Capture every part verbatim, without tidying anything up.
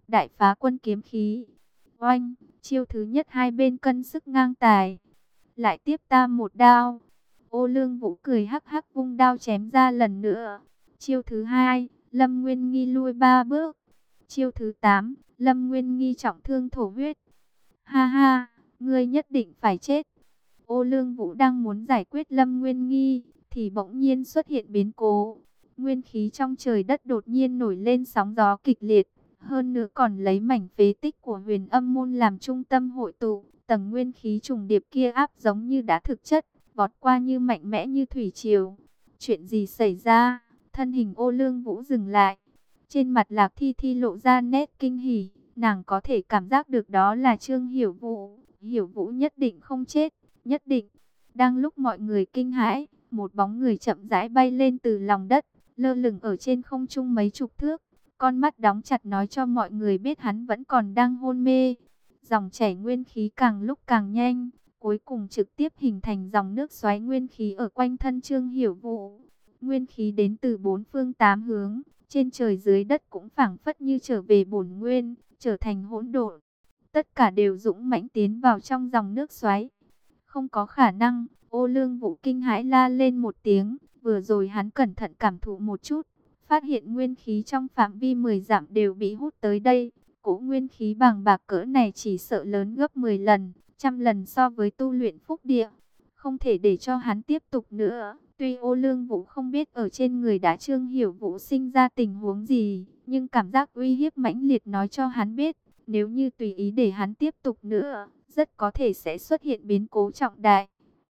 Đại phá quân kiếm khí. Oanh, chiêu thứ nhất hai bên cân sức ngang tài. Lại tiếp ta một đao. Ô Lương Vũ cười hắc hắc vung đao chém ra lần nữa. Chiêu thứ hai, Lâm Nguyên Nghi lui ba bước. Chiêu thứ tám, Lâm Nguyên Nghi trọng thương thổ huyết. Ha ha, ngươi nhất định phải chết. Ô Lương Vũ đang muốn giải quyết Lâm Nguyên Nghi, thì bỗng nhiên xuất hiện biến cố. Nguyên khí trong trời đất đột nhiên nổi lên sóng gió kịch liệt. Hơn nữa còn lấy mảnh phế tích của Huyền Âm Môn làm trung tâm hội tụ. Tầng nguyên khí trùng điệp kia áp giống như đá thực chất, vọt qua như mạnh mẽ như thủy triều. Chuyện gì xảy ra? Thân hình Ô Lương Vũ dừng lại. Trên mặt Lạc Thi Thi lộ ra nét kinh hỉ. Nàng có thể cảm giác được đó là Trương Hiểu Vũ. Hiểu Vũ nhất định không chết, nhất định. Đang lúc mọi người kinh hãi, một bóng người chậm rãi bay lên từ lòng đất, lơ lửng ở trên không trung mấy chục thước. Con mắt đóng chặt nói cho mọi người biết hắn vẫn còn đang hôn mê. Dòng chảy nguyên khí càng lúc càng nhanh, cuối cùng trực tiếp hình thành dòng nước xoáy nguyên khí ở quanh thân Trương Hiểu Vũ. Nguyên khí đến từ bốn phương tám hướng, trên trời dưới đất cũng phảng phất như trở về bổn nguyên, trở thành hỗn độn. Tất cả đều dũng mãnh tiến vào trong dòng nước xoáy. Không có khả năng. Ô Lương Vũ kinh hãi la lên một tiếng. Vừa rồi hắn cẩn thận cảm thụ một chút, phát hiện nguyên khí trong phạm vi mười dặm đều bị hút tới đây. Cỗ nguyên khí bàng bạc cỡ này chỉ sợ lớn gấp mười lần, trăm lần so với tu luyện phúc địa. Không thể để cho hắn tiếp tục nữa. Tuy Ô Lương Vũ không biết ở trên người đã Trương Hiểu Vũ sinh ra tình huống gì, nhưng cảm giác uy hiếp mãnh liệt nói cho hắn biết, nếu như tùy ý để hắn tiếp tục nữa, rất có thể sẽ xuất hiện biến cố trọng đại.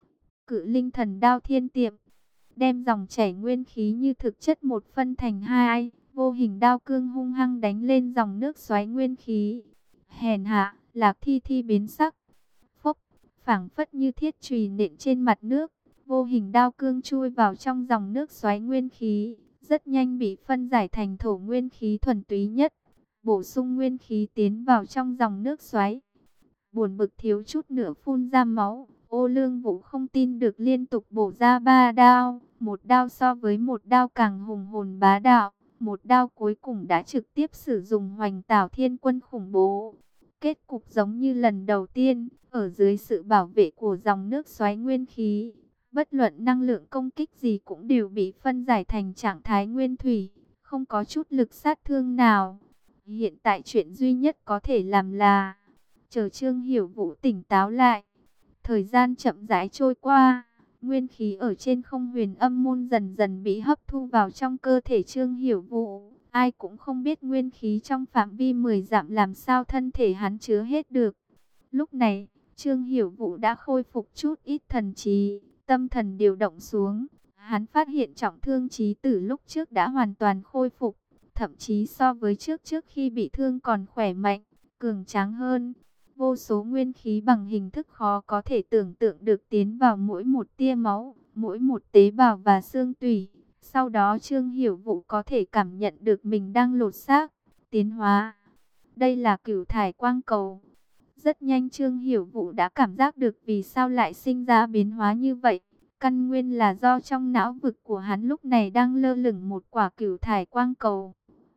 Cự linh thần đao thiên tiệm, đem dòng chảy nguyên khí như thực chất một phân thành hai, vô hình đao cương hung hăng đánh lên dòng nước xoáy nguyên khí. Hèn hạ, Lạc Thi Thi biến sắc. Phốc, phảng phất như thiết chùy nện trên mặt nước, vô hình đao cương chui vào trong dòng nước xoáy nguyên khí, rất nhanh bị phân giải thành thổ nguyên khí thuần túy nhất, bổ sung nguyên khí tiến vào trong dòng nước xoáy. Buồn bực thiếu chút nữa phun ra máu. Ô Lương Vũ không tin được liên tục bổ ra ba đao, một đao so với một đao càng hùng hồn bá đạo, một đao cuối cùng đã trực tiếp sử dụng Hoành Tảo Thiên Quân khủng bố. Kết cục giống như lần đầu tiên, ở dưới sự bảo vệ của dòng nước xoáy nguyên khí, bất luận năng lượng công kích gì cũng đều bị phân giải thành trạng thái nguyên thủy, không có chút lực sát thương nào. Hiện tại chuyện duy nhất có thể làm là chờ Trương Hiểu Vũ tỉnh táo lại. Thời gian chậm rãi trôi qua, nguyên khí ở trên không Huyền Âm Môn dần dần bị hấp thu vào trong cơ thể Trương Hiểu Vũ. Ai cũng không biết nguyên khí trong phạm vi mười dặm làm sao thân thể hắn chứa hết được. Lúc này, Trương Hiểu Vũ đã khôi phục chút ít thần trí, tâm thần điều động xuống. Hắn phát hiện trọng thương trí tử lúc trước đã hoàn toàn khôi phục, thậm chí so với trước trước khi bị thương còn khỏe mạnh, cường tráng hơn. Vô số nguyên khí bằng hình thức khó có thể tưởng tượng được tiến vào mỗi một tia máu, mỗi một tế bào và xương tủy. Sau đó Trương Hiểu Vũ có thể cảm nhận được mình đang lột xác, tiến hóa. Đây là cửu thải quang cầu. Rất nhanh Trương Hiểu Vũ đã cảm giác được vì sao lại sinh ra biến hóa như vậy. Căn nguyên là do trong não vực của hắn lúc này đang lơ lửng một quả cửu thải quang cầu.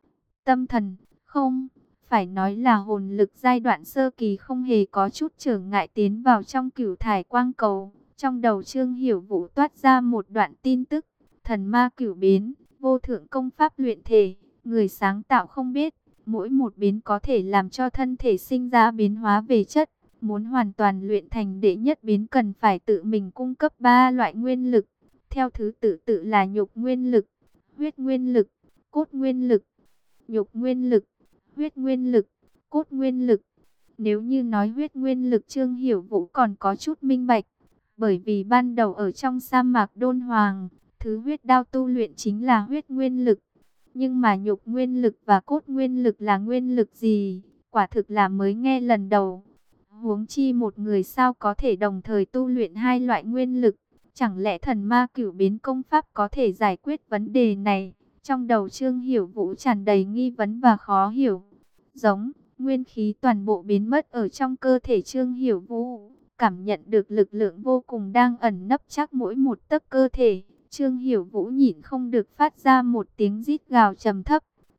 Tâm thần, không, phải nói là hồn lực giai đoạn sơ kỳ không hề có chút trở ngại tiến vào trong cửu thải quang cầu. Trong đầu Trương Hiểu Vũ toát ra một đoạn tin tức, thần ma cửu biến, vô thượng công pháp luyện thể, người sáng tạo không biết, mỗi một biến có thể làm cho thân thể sinh ra biến hóa về chất. Muốn hoàn toàn luyện thành đệ nhất biến cần phải tự mình cung cấp ba loại nguyên lực, theo thứ tự tự là nhục nguyên lực, huyết nguyên lực, cốt nguyên lực. Nhục nguyên lực, huyết nguyên lực, cốt nguyên lực. Nếu như nói huyết nguyên lực Trương Hiểu Vũ còn có chút minh bạch, bởi vì ban đầu ở trong sa mạc Đôn Hoàng, thứ huyết đao tu luyện chính là huyết nguyên lực. Nhưng mà nhục nguyên lực và cốt nguyên lực là nguyên lực gì? Quả thực là mới nghe lần đầu. Huống chi một người sao có thể đồng thời tu luyện hai loại nguyên lực? Chẳng lẽ thần ma cửu biến công pháp có thể giải quyết vấn đề này? Trong đầu Trương Hiểu Vũ tràn đầy nghi vấn và khó hiểu. Giống, nguyên khí toàn bộ biến mất ở trong cơ thể Trương Hiểu Vũ. Cảm nhận được lực lượng vô cùng đang ẩn nấp chắc mỗi một tấc cơ thể. Trương Hiểu Vũ nhịn không được phát ra một tiếng rít gào trầm thấp.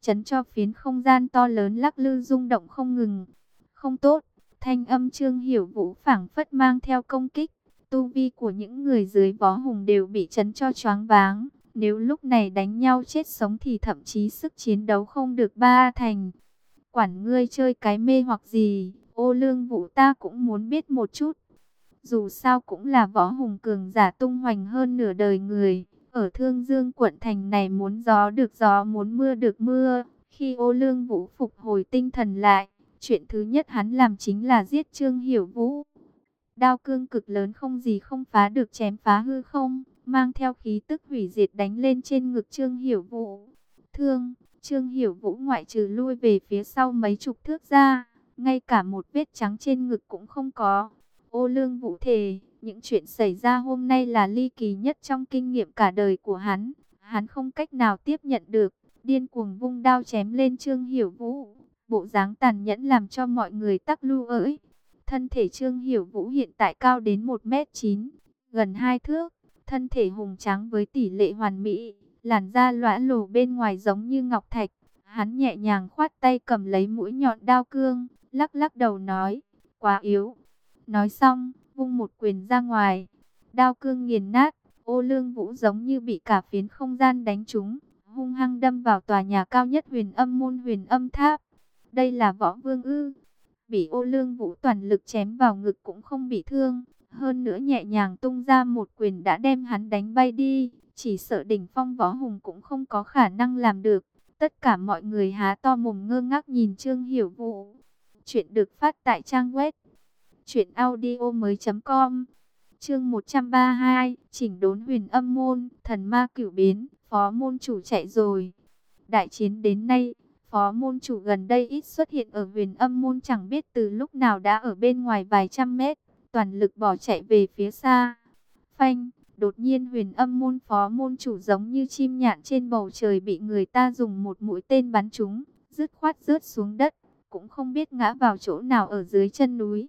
chấn cho phiến không gian to lớn lắc lư rung động không ngừng. Không tốt, thanh âm Trương Hiểu Vũ phảng phất mang theo công kích. Tu vi của những người dưới võ hùng đều bị chấn cho choáng váng. Nếu lúc này đánh nhau chết sống thì thậm chí sức chiến đấu không được ba thành. Quản ngươi chơi cái mê hoặc gì, Ô Lương Vũ ta cũng muốn biết một chút. Dù sao cũng là võ hùng cường giả tung hoành hơn nửa đời người. Ở Thương Dương quận thành này muốn gió được gió, muốn mưa được mưa. Khi Ô Lương Vũ phục hồi tinh thần lại, chuyện thứ nhất hắn làm chính là giết Trương Hiểu Vũ. Đao cương cực lớn không gì không phá được chém phá hư không, mang theo khí tức hủy diệt đánh lên trên ngực Trương Hiểu Vũ. Thương, Trương Hiểu Vũ ngoại trừ lui về phía sau mấy chục thước ra, ngay cả một vết trắng trên ngực cũng không có. Ô Lương Vũ thề, những chuyện xảy ra hôm nay là ly kỳ nhất trong kinh nghiệm cả đời của hắn. Hắn không cách nào tiếp nhận được, điên cuồng vung đao chém lên Trương Hiểu Vũ. Bộ dáng tàn nhẫn làm cho mọi người tắc lưu ỡi. Thân thể Trương Hiểu Vũ hiện tại cao đến một mét chín, gần hai thước. Thân thể hùng tráng với tỷ lệ hoàn mỹ, làn da lõa lồ bên ngoài giống như ngọc thạch. Hắn nhẹ nhàng khoát tay cầm lấy mũi nhọn đao cương, lắc lắc đầu nói, quá yếu. Nói xong, vung một quyền ra ngoài, đao cương nghiền nát. Ô Lương Vũ giống như bị cả phiến không gian đánh trúng, hung hăng đâm vào tòa nhà cao nhất Huyền Âm môn Huyền Âm tháp. Đây là võ vương ư? Bị Ô Lương Vũ toàn lực chém vào ngực cũng không bị thương, hơn nữa nhẹ nhàng tung ra một quyền đã đem hắn đánh bay đi. Chỉ sợ đỉnh phong võ hùng cũng không có khả năng làm được. Tất cả mọi người há to mồm ngơ ngác nhìn Trương Hiểu Vũ. Chuyện được phát tại trang web truyện audio mới chấm com. Chương một trăm ba mươi hai, chỉnh đốn Huyền Âm môn, thần ma cửu biến, phó môn chủ chạy rồi. Đại chiến đến nay, phó môn chủ gần đây ít xuất hiện ở Huyền Âm môn, chẳng biết từ lúc nào đã ở bên ngoài vài trăm mét, toàn lực bỏ chạy về phía xa. Phanh, đột nhiên Huyền Âm môn phó môn chủ giống như chim nhạn trên bầu trời bị người ta dùng một mũi tên bắn trúng, dứt khoát rớt xuống đất, cũng không biết ngã vào chỗ nào ở dưới chân núi.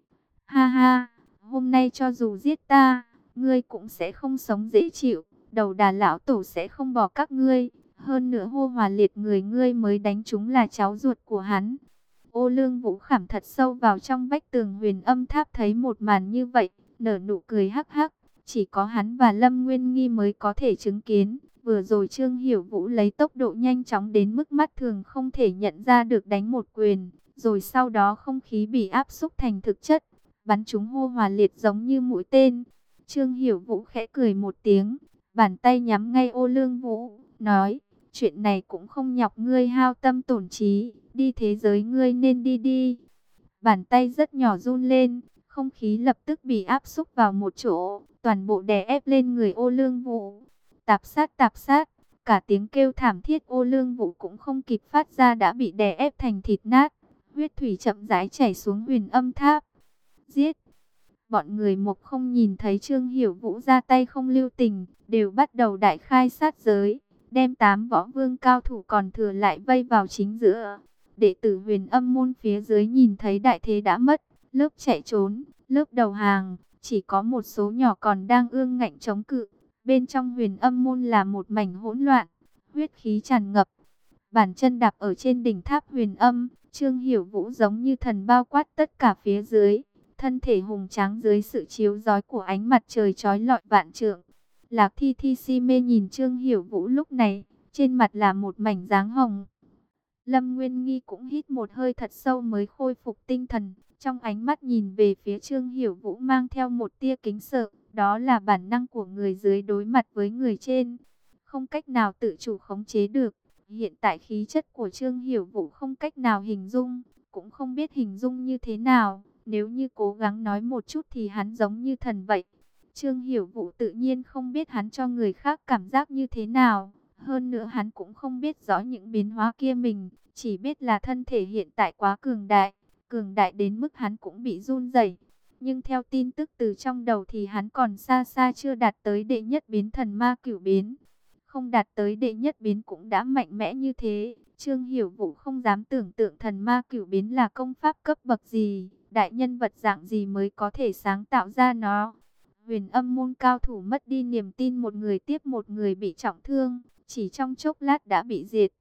Ha ha, hôm nay cho dù giết ta, ngươi cũng sẽ không sống dễ chịu, đầu đà lão tổ sẽ không bỏ các ngươi. Hơn nữa Hô Hòa Liệt người ngươi mới đánh trúng là cháu ruột của hắn. Ô Lương Vũ khảm thật sâu vào trong vách tường Huyền Âm tháp, thấy một màn như vậy, nở nụ cười hắc hắc. Chỉ có hắn và Lâm Nguyên Nghi mới có thể chứng kiến. Vừa rồi Trương Hiểu Vũ lấy tốc độ nhanh chóng đến mức mắt thường không thể nhận ra được đánh một quyền. Rồi sau đó không khí bị áp xúc thành thực chất, bắn trúng Hô Hòa Liệt giống như mũi tên. Trương Hiểu Vũ khẽ cười một tiếng, bàn tay nhắm ngay Ô Lương Vũ, nói, chuyện này cũng không nhọc ngươi hao tâm tổn trí, đi thế giới ngươi nên đi đi. Bàn tay rất nhỏ run lên, không khí lập tức bị áp xúc vào một chỗ, toàn bộ đè ép lên người Ô Lương Vũ. Tạp sát tạp sát, cả tiếng kêu thảm thiết Ô Lương Vũ cũng không kịp phát ra đã bị đè ép thành thịt nát, huyết thủy chậm rãi chảy xuống Huyền Âm tháp. Giết! Bọn người Mộc không nhìn thấy Trương Hiểu Vũ ra tay không lưu tình, đều bắt đầu đại khai sát giới, đem tám võ vương cao thủ còn thừa lại vây vào chính giữa. Đệ tử Huyền Âm môn phía dưới nhìn thấy đại thế đã mất, lớp chạy trốn, lớp đầu hàng, chỉ có một số nhỏ còn đang ương ngạnh chống cự. Bên trong Huyền Âm môn là một mảnh hỗn loạn, huyết khí tràn ngập. Bàn chân đạp ở trên đỉnh tháp Huyền Âm, Trương Hiểu Vũ giống như thần bao quát tất cả phía dưới. Thân thể hùng tráng dưới sự chiếu rọi của ánh mặt trời chói lọi vạn trượng. Lạc Thi Thi si mê nhìn Trương Hiểu Vũ lúc này, trên mặt là một mảnh dáng hồng. Lâm Nguyên Nghi cũng hít một hơi thật sâu mới khôi phục tinh thần, trong ánh mắt nhìn về phía Trương Hiểu Vũ mang theo một tia kính sợ, đó là bản năng của người dưới đối mặt với người trên, không cách nào tự chủ khống chế được. Hiện tại khí chất của Trương Hiểu Vũ không cách nào hình dung, cũng không biết hình dung như thế nào. Nếu như cố gắng nói một chút thì hắn giống như thần vậy. Trương Hiểu Vũ tự nhiên không biết hắn cho người khác cảm giác như thế nào. Hơn nữa hắn cũng không biết rõ những biến hóa kia mình. Chỉ biết là thân thể hiện tại quá cường đại. Cường đại đến mức hắn cũng bị run rẩy. Nhưng theo tin tức từ trong đầu thì hắn còn xa xa chưa đạt tới đệ nhất biến thần ma cửu biến. Không đạt tới đệ nhất biến cũng đã mạnh mẽ như thế. Trương Hiểu Vũ không dám tưởng tượng thần ma cửu biến là công pháp cấp bậc gì. Đại nhân vật dạng gì mới có thể sáng tạo ra nó. Huyền Âm môn cao thủ mất đi niềm tin, một người tiếp một người bị trọng thương, chỉ trong chốc lát đã bị diệt.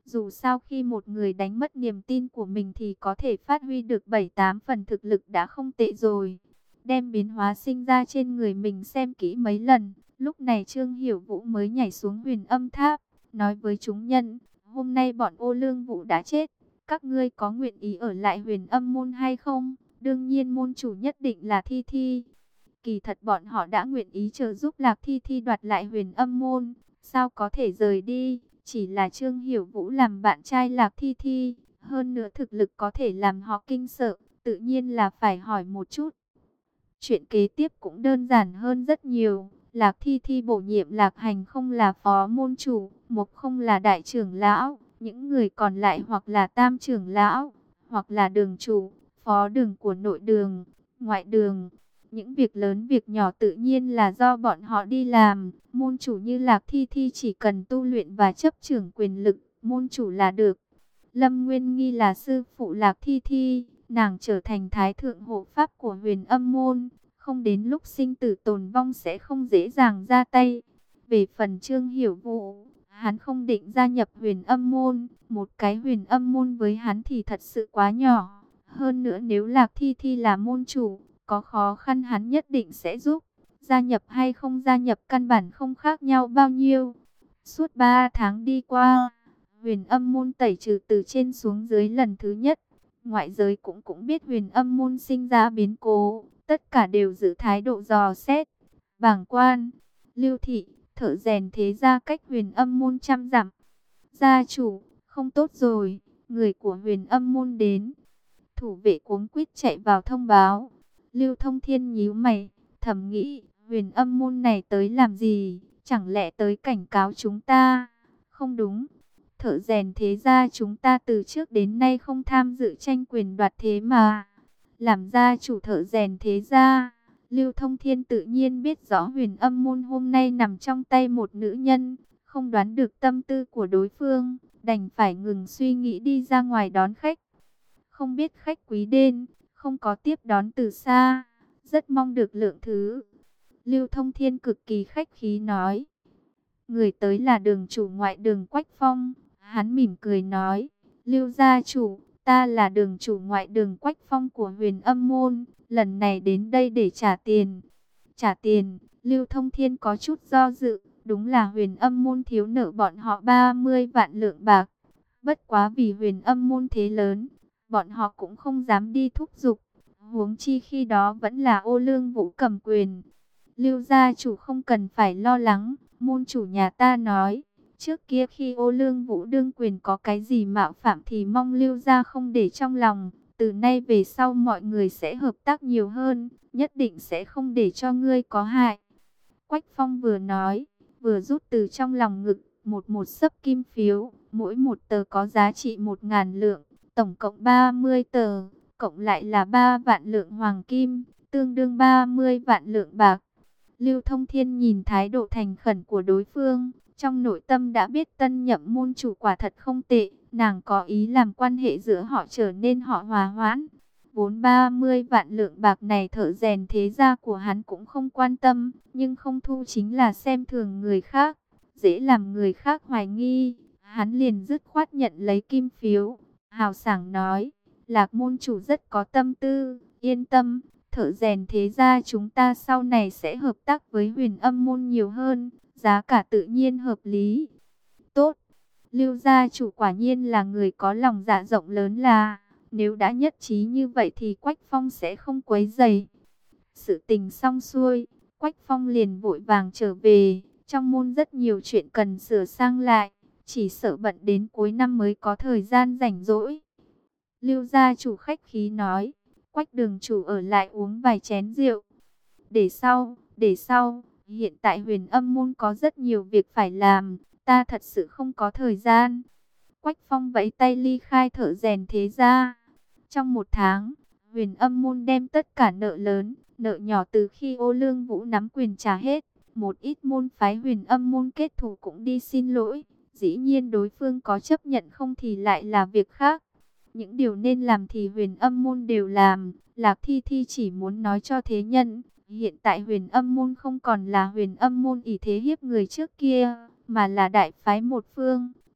Dù sao khi một người đánh mất niềm tin của mình thì có thể phát huy được bảy tám phần thực lực đã không tệ rồi. Đem biến hóa sinh ra trên người mình xem kỹ mấy lần, lúc này Trương Hiểu Vũ mới nhảy xuống Huyền Âm Tháp, nói với chúng nhân, hôm nay bọn Ô Lương Vũ đã chết, các ngươi có nguyện ý ở lại Huyền Âm môn hay không? Đương nhiên môn chủ nhất định là Thi Thi. Kỳ thật bọn họ đã nguyện ý trợ giúp Lạc Thi Thi đoạt lại Huyền Âm môn, sao có thể rời đi? Chỉ là Trương Hiểu Vũ làm bạn trai Lạc Thi Thi, hơn nữa thực lực có thể làm họ kinh sợ, tự nhiên là phải hỏi một chút. Chuyện kế tiếp cũng đơn giản hơn rất nhiều. Lạc Thi Thi bổ nhiệm Lạc Hành không là phó môn chủ, Mục không là đại trưởng lão, những người còn lại hoặc là tam trưởng lão, hoặc là đường chủ, phó đường của nội đường, ngoại đường. Những việc lớn việc nhỏ tự nhiên là do bọn họ đi làm. Môn chủ như Lạc Thi Thi chỉ cần tu luyện và chấp trưởng quyền lực, môn chủ là được. Lâm Nguyên Nghi là sư phụ Lạc Thi Thi, nàng trở thành thái thượng hộ pháp của Huyền Âm môn, không đến lúc sinh tử tồn vong sẽ không dễ dàng ra tay. Về phần Trương Hiểu Vũ, hắn không định gia nhập Huyền Âm môn, một cái Huyền Âm môn với hắn thì thật sự quá nhỏ. Hơn nữa nếu Lạc Thi Thi là môn chủ, có khó khăn hắn nhất định sẽ giúp. Gia nhập hay không gia nhập căn bản không khác nhau bao nhiêu. Suốt ba tháng đi qua, Huyền Âm môn tẩy trừ từ trên xuống dưới lần thứ nhất. Ngoại giới cũng cũng biết Huyền Âm môn sinh ra biến cố, tất cả đều giữ thái độ dò xét. Bảng quan, Lưu thị, thợ rèn thế gia cách Huyền Âm môn trăm dặm. Gia chủ, không tốt rồi, người của Huyền Âm môn đến. Thủ vệ cuống quýt chạy vào thông báo. Lưu Thông Thiên nhíu mày, thầm nghĩ, Huyền Âm môn này tới làm gì? Chẳng lẽ tới cảnh cáo chúng ta? Không đúng. Thợ rèn thế gia chúng ta từ trước đến nay không tham dự tranh quyền đoạt thế mà. Làm gia chủ thợ rèn thế gia, Lưu Thông Thiên tự nhiên biết rõ Huyền Âm môn hôm nay nằm trong tay một nữ nhân, không đoán được tâm tư của đối phương, đành phải ngừng suy nghĩ đi ra ngoài đón khách. Không biết khách quý đến, không có tiếp đón từ xa, rất mong được lượng thứ. Lưu Thông Thiên cực kỳ khách khí nói. Người tới là đường chủ ngoại đường Quách Phong. Hắn mỉm cười nói, Lưu gia chủ, ta là đường chủ ngoại đường Quách Phong của Huyền Âm môn, lần này đến đây để trả tiền. Trả tiền, Lưu Thông Thiên có chút do dự, đúng là Huyền Âm môn thiếu nợ bọn họ ba mươi vạn lượng bạc. Bất quá vì Huyền Âm môn thế lớn, bọn họ cũng không dám đi thúc giục, huống chi khi đó vẫn là Ô Lương Vũ cầm quyền. Lưu gia chủ không cần phải lo lắng, môn chủ nhà ta nói, trước kia khi Ô Lương Vũ đương quyền có cái gì mạo phạm thì mong Lưu gia không để trong lòng, từ nay về sau mọi người sẽ hợp tác nhiều hơn, nhất định sẽ không để cho ngươi có hại. Quách Phong vừa nói, vừa rút từ trong lòng ngực một một xấp kim phiếu, mỗi một tờ có giá trị một ngàn lượng, tổng cộng ba mươi tờ, cộng lại là ba vạn lượng hoàng kim, tương đương ba mươi vạn lượng bạc. Lưu Thông Thiên nhìn thái độ thành khẩn của đối phương, trong nội tâm đã biết tân nhậm môn chủ quả thật không tệ, nàng có ý làm quan hệ giữa họ trở nên họ hòa hoãn. Vốn ba mươi vạn lượng bạc này thợ rèn thế gia của hắn cũng không quan tâm, nhưng không thu chính là xem thường người khác, dễ làm người khác hoài nghi. Hắn liền dứt khoát nhận lấy kim phiếu, hào sảng nói, Lạc môn chủ rất có tâm tư, yên tâm. Thợ rèn thế gia chúng ta sau này sẽ hợp tác với Huyền Âm môn nhiều hơn, giá cả tự nhiên hợp lý. Tốt, Lưu gia chủ quả nhiên là người có lòng dạ rộng lớn là, nếu đã nhất trí như vậy thì Quách Phong sẽ không quấy rầy. Sự tình xong xuôi, Quách Phong liền vội vàng trở về, trong môn rất nhiều chuyện cần sửa sang lại, chỉ sợ bận đến cuối năm mới có thời gian rảnh rỗi. Lưu gia chủ khách khí nói, Quách đường chủ ở lại uống vài chén rượu. Để sau, để sau, hiện tại Huyền Âm môn có rất nhiều việc phải làm, ta thật sự không có thời gian. Quách Phong vẫy tay ly khai thợ rèn thế gia. Trong một tháng, Huyền Âm môn đem tất cả nợ lớn, nợ nhỏ từ khi Ô Lương Vũ nắm quyền trả hết. Một ít môn phái Huyền Âm môn kết thù cũng đi xin lỗi. Dĩ nhiên đối phương có chấp nhận không thì lại là việc khác. Những điều nên làm thì Huyền Âm môn đều làm. Lạc Thi Thi chỉ muốn nói cho thế nhân, hiện tại Huyền Âm môn không còn là Huyền Âm môn ỷ thế hiếp người trước kia, mà là đại phái một phương,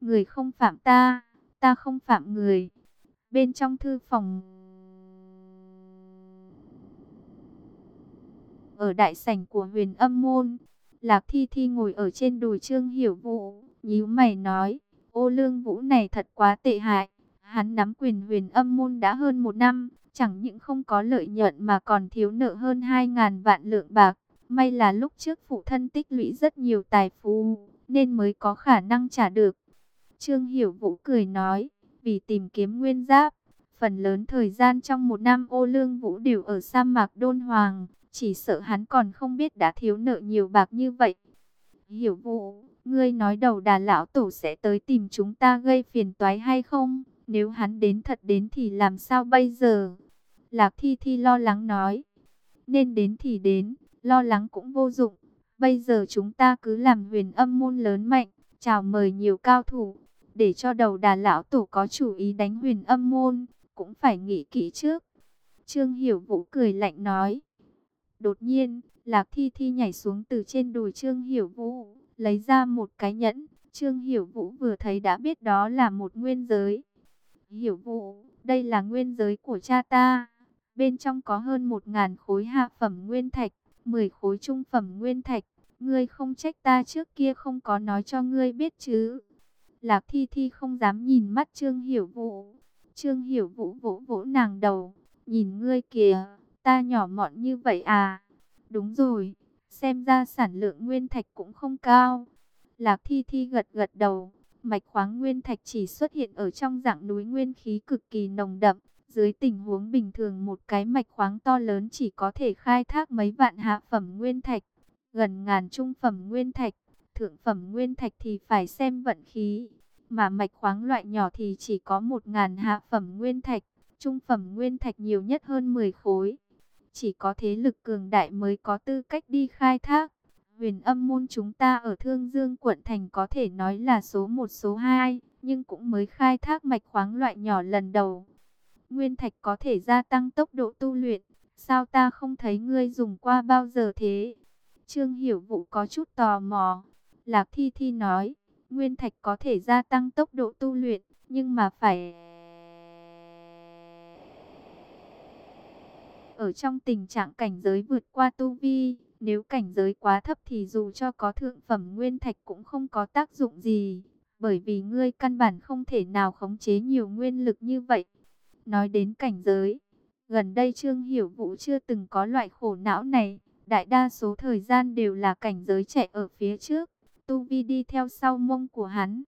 người không phạm ta, ta không phạm người. Bên trong thư phòng, ở đại sảnh của Huyền Âm môn, Lạc Thi Thi ngồi ở trên đùi Trương Hiểu Vũ, nhíu mày nói, Ô Lương Vũ này thật quá tệ hại. Hắn nắm quyền Huyền Âm môn đã hơn một năm, chẳng những không có lợi nhuận mà còn thiếu nợ hơn hai ngàn vạn lượng bạc. May là lúc trước phụ thân tích lũy rất nhiều tài phú, nên mới có khả năng trả được. Trương Hiểu Vũ cười nói, vì tìm kiếm nguyên giáp, phần lớn thời gian trong một năm Ô Lương Vũ đều ở sa mạc Đôn Hoàng, chỉ sợ hắn còn không biết đã thiếu nợ nhiều bạc như vậy. Hiểu Vũ, ngươi nói đầu đà lão tổ sẽ tới tìm chúng ta gây phiền toái hay không? Nếu hắn đến thật đến thì làm sao bây giờ? Lạc Thi Thi lo lắng nói, nên đến thì đến, lo lắng cũng vô dụng. Bây giờ chúng ta cứ làm Huyền Âm môn lớn mạnh, chào mời nhiều cao thủ, để cho đầu đà lão tổ có chủ ý đánh Huyền Âm môn, cũng phải nghĩ kỹ trước. Trương Hiểu Vũ cười lạnh nói. Đột nhiên, Lạc Thi Thi nhảy xuống từ trên đùi Trương Hiểu Vũ, lấy ra một cái nhẫn. Trương Hiểu Vũ vừa thấy đã biết đó là một nguyên giới. Hiểu Vũ, đây là nguyên giới của cha ta. Bên trong có hơn một ngàn khối hạ phẩm nguyên thạch, mười khối trung phẩm nguyên thạch. Ngươi không trách ta trước kia không có nói cho ngươi biết chứ? Lạc Thi Thi không dám nhìn mắt Trương Hiểu Vũ. Trương Hiểu Vũ vỗ vỗ nàng đầu, nhìn ngươi kìa, ta nhỏ mọn như vậy à? Đúng rồi, xem ra sản lượng nguyên thạch cũng không cao. Lạc Thi Thi gật gật đầu, mạch khoáng nguyên thạch chỉ xuất hiện ở trong dạng núi nguyên khí cực kỳ nồng đậm. Dưới tình huống bình thường một cái mạch khoáng to lớn chỉ có thể khai thác mấy vạn hạ phẩm nguyên thạch, gần ngàn trung phẩm nguyên thạch, thượng phẩm nguyên thạch thì phải xem vận khí. Mà mạch khoáng loại nhỏ thì chỉ có một ngàn hạ phẩm nguyên thạch, trung phẩm nguyên thạch nhiều nhất hơn mười khối. Chỉ có thế lực cường đại mới có tư cách đi khai thác. Huyền Âm môn chúng ta ở Thương Dương quận thành có thể nói là số một số hai, nhưng cũng mới khai thác mạch khoáng loại nhỏ lần đầu. Nguyên thạch có thể gia tăng tốc độ tu luyện, sao ta không thấy ngươi dùng qua bao giờ thế? Trương Hiểu Vũ có chút tò mò. Lạc Thi Thi nói, nguyên thạch có thể gia tăng tốc độ tu luyện, nhưng mà phải ở trong tình trạng cảnh giới vượt qua tu vi. Nếu cảnh giới quá thấp thì dù cho có thượng phẩm nguyên thạch cũng không có tác dụng gì, bởi vì ngươi căn bản không thể nào khống chế nhiều nguyên lực như vậy. Nói đến cảnh giới, gần đây Trương Hiểu Vũ chưa từng có loại khổ não này, đại đa số thời gian đều là cảnh giới chạy ở phía trước, tu vi đi theo sau mông của hắn.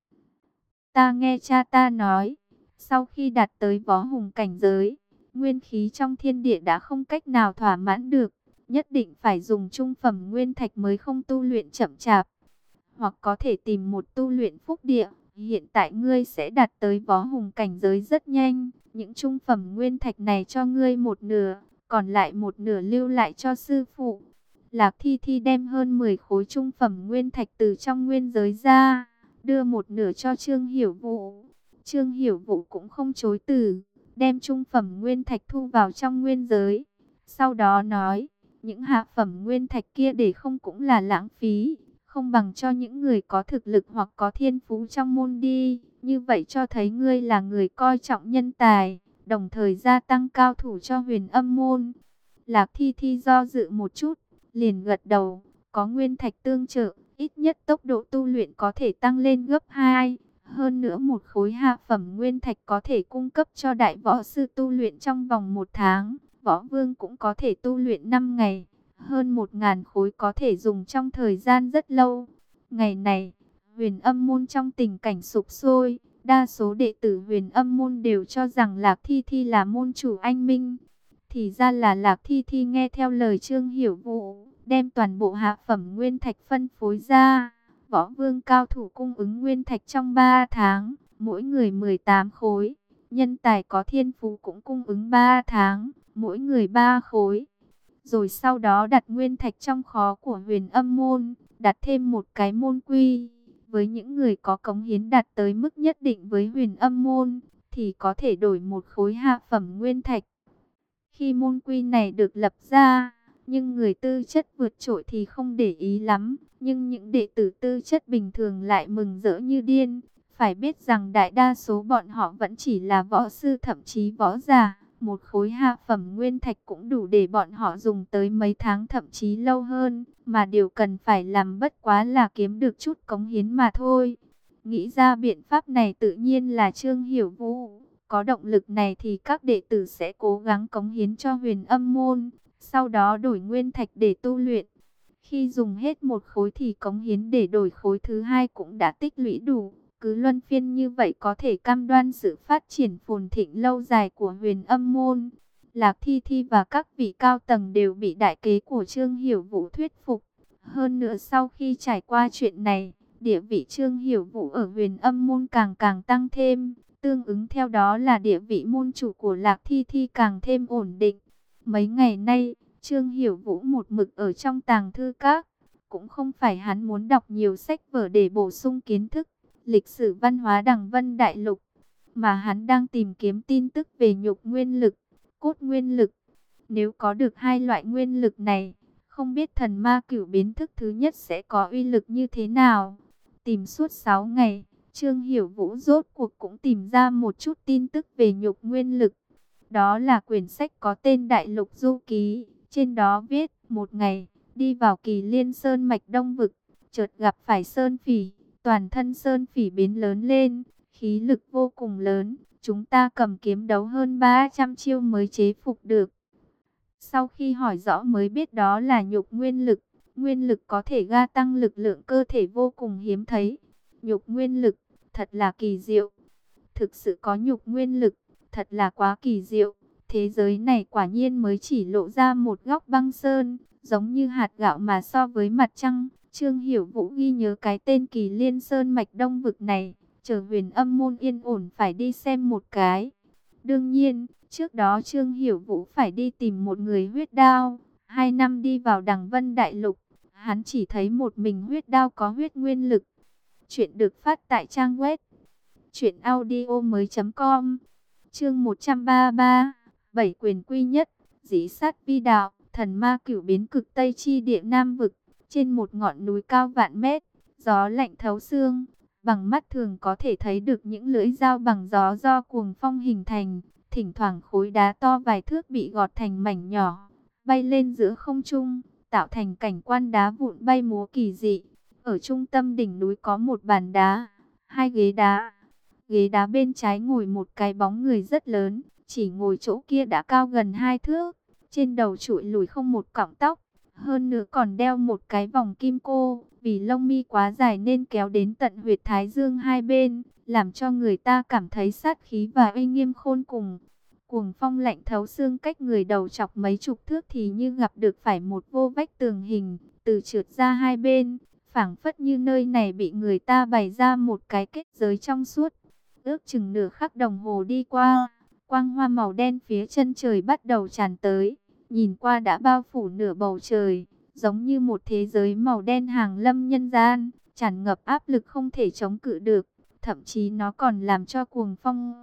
Ta nghe cha ta nói, sau khi đạt tới võ hùng cảnh giới, nguyên khí trong thiên địa đã không cách nào thỏa mãn được, nhất định phải dùng trung phẩm nguyên thạch mới không tu luyện chậm chạp, hoặc có thể tìm một tu luyện phúc địa. Hiện tại ngươi sẽ đạt tới võ hùng cảnh giới rất nhanh, những trung phẩm nguyên thạch này cho ngươi một nửa, còn lại một nửa lưu lại cho sư phụ. Lạc Thi Thi đem hơn mười khối trung phẩm nguyên thạch từ trong nguyên giới ra, đưa một nửa cho Trương Hiểu Vũ. Trương Hiểu Vũ cũng không chối từ, đem trung phẩm nguyên thạch thu vào trong nguyên giới. Sau đó nói, những hạ phẩm nguyên thạch kia để không cũng là lãng phí, không bằng cho những người có thực lực hoặc có thiên phú trong môn đi. Như vậy cho thấy ngươi là người coi trọng nhân tài, đồng thời gia tăng cao thủ cho Huyền Âm môn. Lạc Thi Thi do dự một chút, liền gật đầu, có nguyên thạch tương trợ, ít nhất tốc độ tu luyện có thể tăng lên gấp hai. Hơn nữa một khối hạ phẩm nguyên thạch có thể cung cấp cho đại võ sư tu luyện trong vòng một tháng, võ vương cũng có thể tu luyện năm ngày. Hơn một ngàn khối có thể dùng trong thời gian rất lâu. Ngày này, Huyền Âm môn trong tình cảnh sụp sôi, đa số đệ tử Huyền Âm môn đều cho rằng Lạc Thi Thi là môn chủ anh minh. Thì ra là Lạc Thi Thi nghe theo lời Trương Hiểu Vũ, đem toàn bộ hạ phẩm nguyên thạch phân phối ra. Võ vương cao thủ cung ứng nguyên thạch trong ba tháng, mỗi người mười tám khối. Nhân tài có thiên phú cũng cung ứng ba tháng, mỗi người ba khối. Rồi sau đó đặt nguyên thạch trong kho của Huyền Âm môn, đặt thêm một cái môn quy. Với những người có cống hiến đạt tới mức nhất định với Huyền Âm môn, thì có thể đổi một khối hạ phẩm nguyên thạch. Khi môn quy này được lập ra, nhưng người tư chất vượt trội thì không để ý lắm. Nhưng những đệ tử tư chất bình thường lại mừng rỡ như điên. Phải biết rằng đại đa số bọn họ vẫn chỉ là võ sư, thậm chí võ giả. Một khối hạ phẩm nguyên thạch cũng đủ để bọn họ dùng tới mấy tháng, thậm chí lâu hơn. Mà điều cần phải làm bất quá là kiếm được chút cống hiến mà thôi. Nghĩ ra biện pháp này tự nhiên là Trương Hiểu Vũ. Có động lực này thì các đệ tử sẽ cố gắng cống hiến cho Huyền Âm môn, sau đó đổi nguyên thạch để tu luyện. Khi dùng hết một khối thì cống hiến để đổi khối thứ hai cũng đã tích lũy đủ. Cứ luân phiên như vậy có thể cam đoan sự phát triển phồn thịnh lâu dài của Huyền Âm môn. Lạc Thi Thi và các vị cao tầng đều bị đại kế của Trương Hiểu Vũ thuyết phục. Hơn nữa sau khi trải qua chuyện này, địa vị Trương Hiểu Vũ ở Huyền Âm môn càng càng tăng thêm. Tương ứng theo đó là địa vị môn chủ của Lạc Thi Thi càng thêm ổn định. Mấy ngày nay, Trương Hiểu Vũ một mực ở trong tàng thư các. Cũng không phải hắn muốn đọc nhiều sách vở để bổ sung kiến thức, lịch sử văn hóa Đằng Vân Đại Lục, mà hắn đang tìm kiếm tin tức về nhục nguyên lực, cốt nguyên lực. Nếu có được hai loại nguyên lực này, không biết thần ma cửu biến thức thứ nhất sẽ có uy lực như thế nào. Tìm suốt sáu ngày, Trương Hiểu Vũ rốt cuộc cũng tìm ra một chút tin tức về nhục nguyên lực. Đó là quyển sách có tên Đại Lục Du Ký. Trên đó viết, một ngày, đi vào Kỳ Liên Sơn mạch Đông Vực, chợt gặp phải Sơn Phỉ. Toàn thân Sơn Phỉ biến lớn lên, khí lực vô cùng lớn. Chúng ta cầm kiếm đấu hơn ba trăm chiêu mới chế phục được. Sau khi hỏi rõ mới biết đó là nhục nguyên lực. Nguyên lực có thể gia tăng lực lượng cơ thể vô cùng hiếm thấy. Nhục nguyên lực, thật là kỳ diệu. Thực sự có nhục nguyên lực, thật là quá kỳ diệu. Thế giới này quả nhiên mới chỉ lộ ra một góc băng sơn, giống như hạt gạo mà so với mặt trăng. Trương Hiểu Vũ ghi nhớ cái tên Kỳ Liên Sơn mạch Đông Vực này, chờ Huyền Âm môn yên ổn phải đi xem một cái. Đương nhiên, trước đó Trương Hiểu Vũ phải đi tìm một người huyết đao. Hai năm đi vào Đằng Vân Đại Lục, hắn chỉ thấy một mình huyết đao có huyết nguyên lực. Chuyện được phát tại trang web truyện audio mới chấm com. Chương một trăm ba mươi ba, bảy quyền quy nhất, dĩ sát vi đạo, thần ma cửu biến cực Tây chi địa Nam Vực. Trên một ngọn núi cao vạn mét, gió lạnh thấu xương, bằng mắt thường có thể thấy được những lưỡi dao bằng gió do cuồng phong hình thành. Thỉnh thoảng khối đá to vài thước bị gọt thành mảnh nhỏ, bay lên giữa không trung, tạo thành cảnh quan đá vụn bay múa kỳ dị. Ở trung tâm đỉnh núi có một bàn đá, hai ghế đá. Ghế đá bên trái ngồi một cái bóng người rất lớn, chỉ ngồi chỗ kia đã cao gần hai thước. Trên đầu trụi lùi không một cọng tóc, hơn nữa còn đeo một cái vòng kim cô. Vì lông mi quá dài nên kéo đến tận huyệt thái dương hai bên, làm cho người ta cảm thấy sát khí và uy nghiêm khôn cùng. Cuồng phong lạnh thấu xương cách người đầu chọc mấy chục thước thì như gặp được phải một vô vách tường hình, từ trượt ra hai bên, phảng phất như nơi này bị người ta bày ra một cái kết giới trong suốt. Ước chừng nửa khắc đồng hồ đi qua, quang hoa màu đen phía chân trời bắt đầu tràn tới, nhìn qua đã bao phủ nửa bầu trời, giống như một thế giới màu đen hàng lâm nhân gian, tràn ngập áp lực không thể chống cự được, thậm chí nó còn làm cho cuồng phong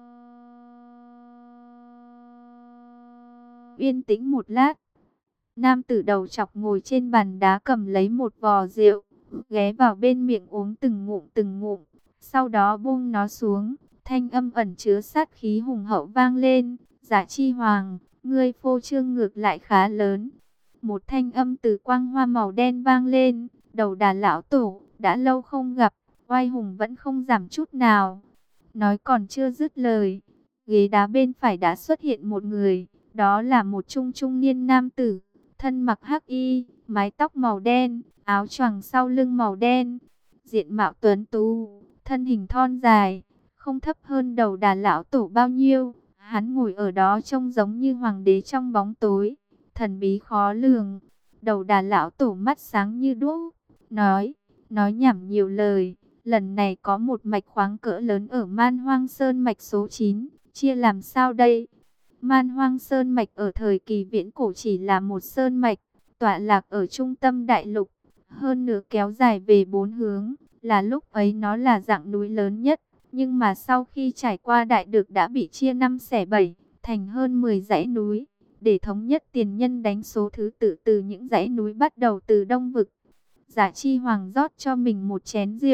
yên tĩnh một lát. Nam tử đầu chọc ngồi trên bàn đá cầm lấy một vò rượu, ghé vào bên miệng uống từng ngụm từng ngụm, sau đó buông nó xuống, thanh âm ẩn chứa sát khí hùng hậu vang lên, Giả Chi Hoàng, ngươi phô trương ngược lại khá lớn. Một thanh âm từ quang hoa màu đen vang lên, Đầu Đà lão tổ, đã lâu không gặp, oai hùng vẫn không giảm chút nào. Nói còn chưa dứt lời, ghế đá bên phải đã xuất hiện một người, đó là một trung trung niên nam tử, thân mặc hắc y, mái tóc màu đen, áo choàng sau lưng màu đen, diện mạo tuấn tú, thân hình thon dài, không thấp hơn Đầu Đà lão tổ bao nhiêu. Hắn ngồi ở đó trông giống như hoàng đế trong bóng tối, thần bí khó lường. Đầu Đà lão tổ mắt sáng như đuốc, nói, nói nhảm nhiều lời. Lần này có một mạch khoáng cỡ lớn ở Man Hoang Sơn mạch số chín, chia làm sao đây? Man Hoang Sơn mạch ở thời kỳ viễn cổ chỉ là một sơn mạch, tọa lạc ở trung tâm đại lục, hơn nữa kéo dài về bốn hướng, là lúc ấy nó là dạng núi lớn nhất. Nhưng mà sau khi trải qua đại được đã bị chia năm xẻ bảy, thành hơn mười dãy núi. Để thống nhất tiền nhân đánh số thứ tự từ những dãy núi bắt đầu từ Đông Vực. Giả Chi Hoàng rót cho mình một chén rượu,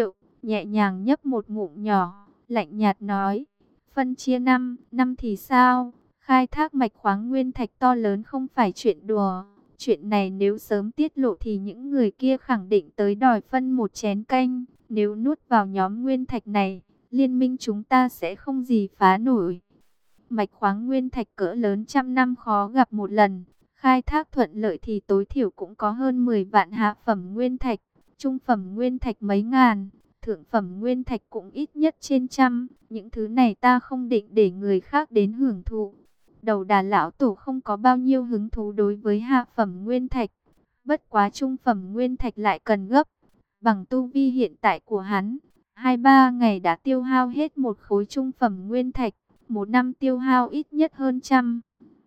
nhẹ nhàng nhấp một ngụm nhỏ, lạnh nhạt nói, phân chia năm, năm thì sao? Khai thác mạch khoáng nguyên thạch to lớn không phải chuyện đùa. Chuyện này nếu sớm tiết lộ thì những người kia khẳng định tới đòi phân một chén canh. Nếu nuốt vào nhóm nguyên thạch này, liên minh chúng ta sẽ không gì phá nổi. Mạch khoáng nguyên thạch cỡ lớn trăm năm khó gặp một lần. Khai thác thuận lợi thì tối thiểu cũng có hơn mười vạn hạ phẩm nguyên thạch. Trung phẩm nguyên thạch mấy ngàn, thượng phẩm nguyên thạch cũng ít nhất trên trăm. Những thứ này ta không định để người khác đến hưởng thụ. Đầu đà lão tổ không có bao nhiêu hứng thú đối với hạ phẩm nguyên thạch. Bất quá trung phẩm nguyên thạch lại cần gấp. Bằng tu vi hiện tại của hắn, hai ba ngày đã tiêu hao hết một khối trung phẩm nguyên thạch. Một năm tiêu hao ít nhất hơn trăm.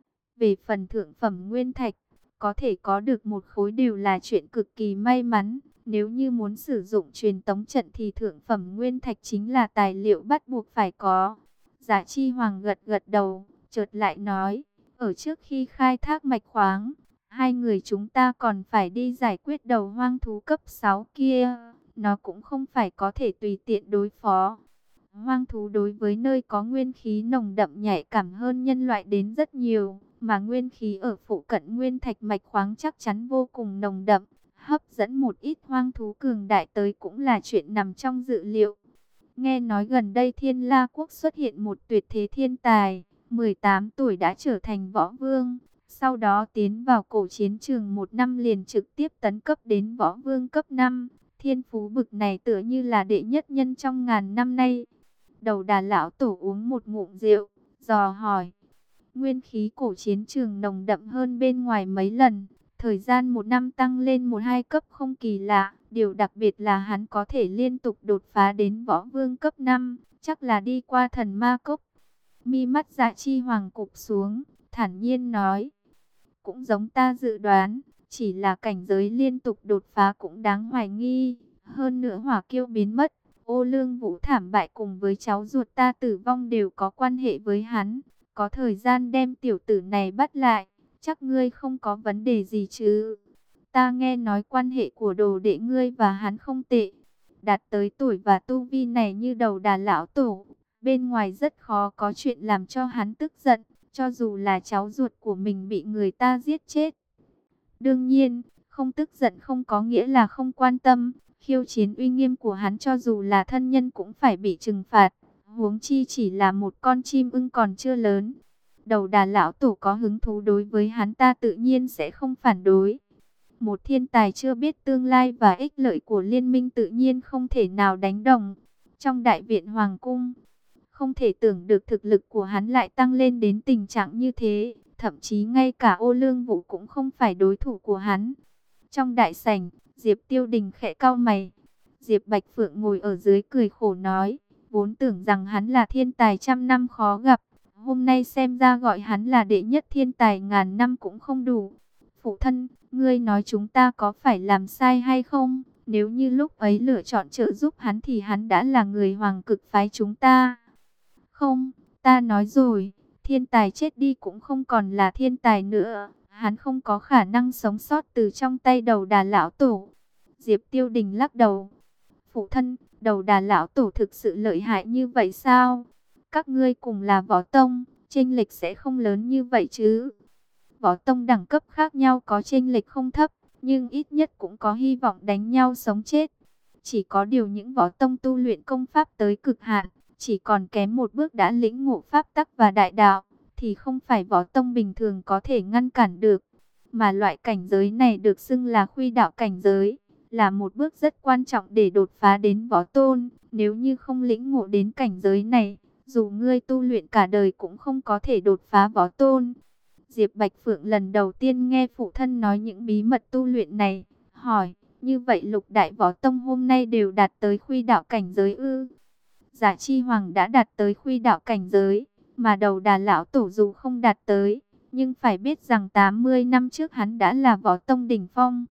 Về phần thượng phẩm nguyên thạch, có thể có được một khối đều là chuyện cực kỳ may mắn. Nếu như muốn sử dụng truyền tống trận thì thượng phẩm nguyên thạch chính là tài liệu bắt buộc phải có. Giả Chi Hoàng gật gật đầu, chợt lại nói, ở trước khi khai thác mạch khoáng, hai người chúng ta còn phải đi giải quyết đầu hoang thú cấp sáu kia. Nó cũng không phải có thể tùy tiện đối phó. Hoang thú đối với nơi có nguyên khí nồng đậm nhạy cảm hơn nhân loại đến rất nhiều, mà nguyên khí ở phụ cận nguyên thạch mạch khoáng chắc chắn vô cùng nồng đậm. Hấp dẫn một ít hoang thú cường đại tới cũng là chuyện nằm trong dự liệu. Nghe nói gần đây Thiên La Quốc xuất hiện một tuyệt thế thiên tài, mười tám tuổi đã trở thành võ vương. Sau đó tiến vào cổ chiến trường một năm liền trực tiếp tấn cấp đến võ vương cấp năm. Thiên phú bực này tựa như là đệ nhất nhân trong ngàn năm nay. Đầu đà lão tổ uống một ngụm rượu, dò hỏi. Nguyên khí cổ chiến trường nồng đậm hơn bên ngoài mấy lần. Thời gian một năm tăng lên một hai cấp không kỳ lạ. Điều đặc biệt là hắn có thể liên tục đột phá đến võ vương cấp năm. Chắc là đi qua thần ma cốc. Mi mắt Dạ Chi Hoàng cụp xuống, thản nhiên nói. Cũng giống ta dự đoán, chỉ là cảnh giới liên tục đột phá cũng đáng hoài nghi. Hơn nữa hỏa kiêu biến mất, Ô Lương Vũ thảm bại cùng với cháu ruột ta tử vong đều có quan hệ với hắn. Có thời gian đem tiểu tử này bắt lại, chắc ngươi không có vấn đề gì chứ? Ta nghe nói quan hệ của đồ đệ ngươi và hắn không tệ. Đạt tới tuổi và tu vi này như đầu đà lão tổ, bên ngoài rất khó có chuyện làm cho hắn tức giận, cho dù là cháu ruột của mình bị người ta giết chết. Đương nhiên, không tức giận không có nghĩa là không quan tâm, khiêu chiến uy nghiêm của hắn cho dù là thân nhân cũng phải bị trừng phạt, huống chi chỉ là một con chim ưng còn chưa lớn. Đầu đà lão tổ có hứng thú đối với hắn ta tự nhiên sẽ không phản đối. Một thiên tài chưa biết tương lai và ích lợi của liên minh tự nhiên không thể nào đánh đồng. Trong đại viện hoàng cung, không thể tưởng được thực lực của hắn lại tăng lên đến tình trạng như thế. Thậm chí ngay cả Ô Lương Vũ cũng không phải đối thủ của hắn. Trong đại sảnh, Diệp Tiêu Đình khẽ cau mày. Diệp Bạch Phượng ngồi ở dưới cười khổ nói, vốn tưởng rằng hắn là thiên tài trăm năm khó gặp. Hôm nay xem ra gọi hắn là đệ nhất thiên tài ngàn năm cũng không đủ. Phụ thân, ngươi nói chúng ta có phải làm sai hay không? Nếu như lúc ấy lựa chọn trợ giúp hắn thì hắn đã là người hoàng cực phái chúng ta. Không, ta nói rồi, thiên tài chết đi cũng không còn là thiên tài nữa. Hắn không có khả năng sống sót từ trong tay đầu đà lão tổ. Diệp Tiêu Đình lắc đầu. Phụ thân, đầu đà lão tổ thực sự lợi hại như vậy sao? Các ngươi cùng là võ tông, chênh lệch sẽ không lớn như vậy chứ? Võ tông đẳng cấp khác nhau có chênh lệch không thấp, nhưng ít nhất cũng có hy vọng đánh nhau sống chết. Chỉ có điều những võ tông tu luyện công pháp tới cực hạn, chỉ còn kém một bước đã lĩnh ngộ pháp tắc và đại đạo, thì không phải võ tông bình thường có thể ngăn cản được. Mà loại cảnh giới này được xưng là khuy đạo cảnh giới, là một bước rất quan trọng để đột phá đến võ tôn. Nếu như không lĩnh ngộ đến cảnh giới này, dù ngươi tu luyện cả đời cũng không có thể đột phá võ tôn. Diệp Bạch Phượng lần đầu tiên nghe phụ thân nói những bí mật tu luyện này, hỏi, như vậy lục đại võ tông hôm nay đều đạt tới khuy đạo cảnh giới ư? Giả Chi Hoàng đã đạt tới khuy đạo cảnh giới, mà đầu đà lão tổ dù không đạt tới, nhưng phải biết rằng tám mươi năm trước hắn đã là võ tông đỉnh phong.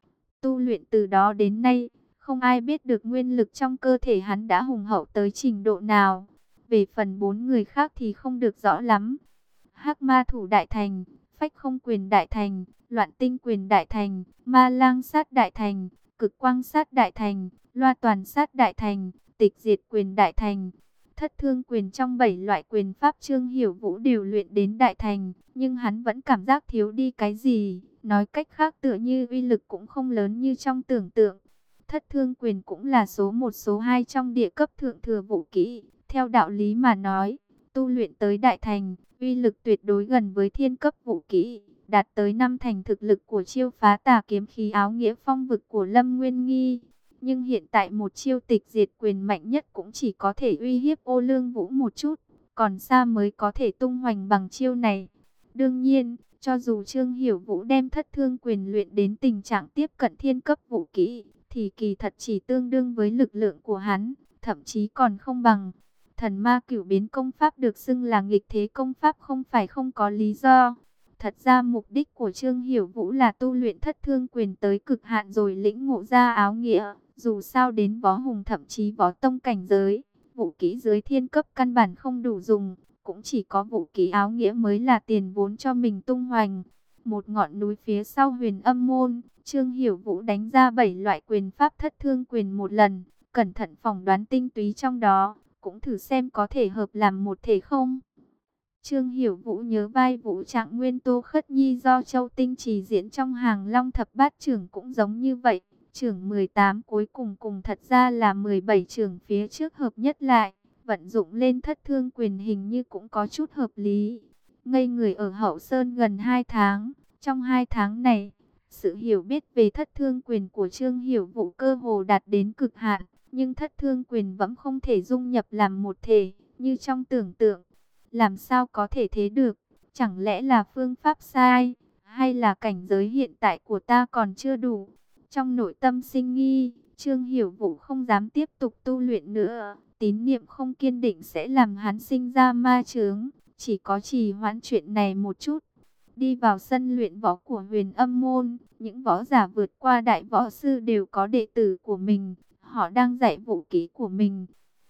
Tu luyện từ đó đến nay, không ai biết được nguyên lực trong cơ thể hắn đã hùng hậu tới trình độ nào. Về phần bốn người khác thì không được rõ lắm. Hắc Ma Thủ Đại Thành, Phách Không Quyền Đại Thành, Loạn Tinh Quyền Đại Thành, Ma Lang Sát Đại Thành, Cực Quang Sát Đại Thành, Loa Toàn Sát Đại Thành, tịch diệt quyền đại thành. Thất thương quyền trong bảy loại quyền pháp Trương Hiểu Vũ đều luyện đến đại thành, nhưng hắn vẫn cảm giác thiếu đi cái gì. Nói cách khác tựa như uy lực cũng không lớn như trong tưởng tượng. Thất thương quyền cũng là số một số hai trong địa cấp thượng thừa vũ kỹ. Theo đạo lý mà nói, tu luyện tới đại thành, uy lực tuyệt đối gần với thiên cấp vũ kỹ, đạt tới năm thành thực lực của chiêu phá tà kiếm khí áo nghĩa phong vực của Lâm Nguyên Nghi. Nhưng hiện tại một chiêu tịch diệt quyền mạnh nhất cũng chỉ có thể uy hiếp Ô Lương Vũ một chút, còn xa mới có thể tung hoành bằng chiêu này. Đương nhiên, cho dù Trương Hiểu Vũ đem thất thương quyền luyện đến tình trạng tiếp cận thiên cấp vũ kỹ, thì kỳ thật chỉ tương đương với lực lượng của hắn, thậm chí còn không bằng. Thần ma cửu biến công pháp được xưng là nghịch thế công pháp không phải không có lý do. Thật ra mục đích của Trương Hiểu Vũ là tu luyện thất thương quyền tới cực hạn rồi lĩnh ngộ ra áo nghĩa. Dù sao đến võ hùng thậm chí võ tông cảnh giới, vũ kỹ dưới thiên cấp căn bản không đủ dùng. Cũng chỉ có vũ kỹ áo nghĩa mới là tiền vốn cho mình tung hoành. Một ngọn núi phía sau Huyền Âm môn, Trương Hiểu Vũ đánh ra bảy loại quyền pháp thất thương quyền một lần, cẩn thận phỏng đoán tinh túy trong đó, cũng thử xem có thể hợp làm một thể không. Trương Hiểu Vũ nhớ vai vũ trạng nguyên Tô Khất Nhi do Châu Tinh Trì diễn trong Hàng Long Thập Bát Trưởng cũng giống như vậy. Trưởng mười tám cuối cùng cùng thật ra là mười bảy trưởng phía trước hợp nhất lại, vận dụng lên thất thương quyền hình như cũng có chút hợp lý. Ngây người ở Hậu Sơn gần hai tháng, trong hai tháng này, sự hiểu biết về thất thương quyền của Trương Hiểu Vũ cơ hồ đạt đến cực hạn, nhưng thất thương quyền vẫn không thể dung nhập làm một thể, như trong tưởng tượng. Làm sao có thể thế được? Chẳng lẽ là phương pháp sai, hay là cảnh giới hiện tại của ta còn chưa đủ? Trong nội tâm sinh nghi, Trương Hiểu Vũ không dám tiếp tục tu luyện nữa. Tín niệm không kiên định sẽ làm hắn sinh ra ma chướng. Chỉ có trì hoãn chuyện này một chút. Đi vào sân luyện võ của Huyền Âm môn, những võ giả vượt qua đại võ sư đều có đệ tử của mình. Họ đang dạy vũ kỹ của mình.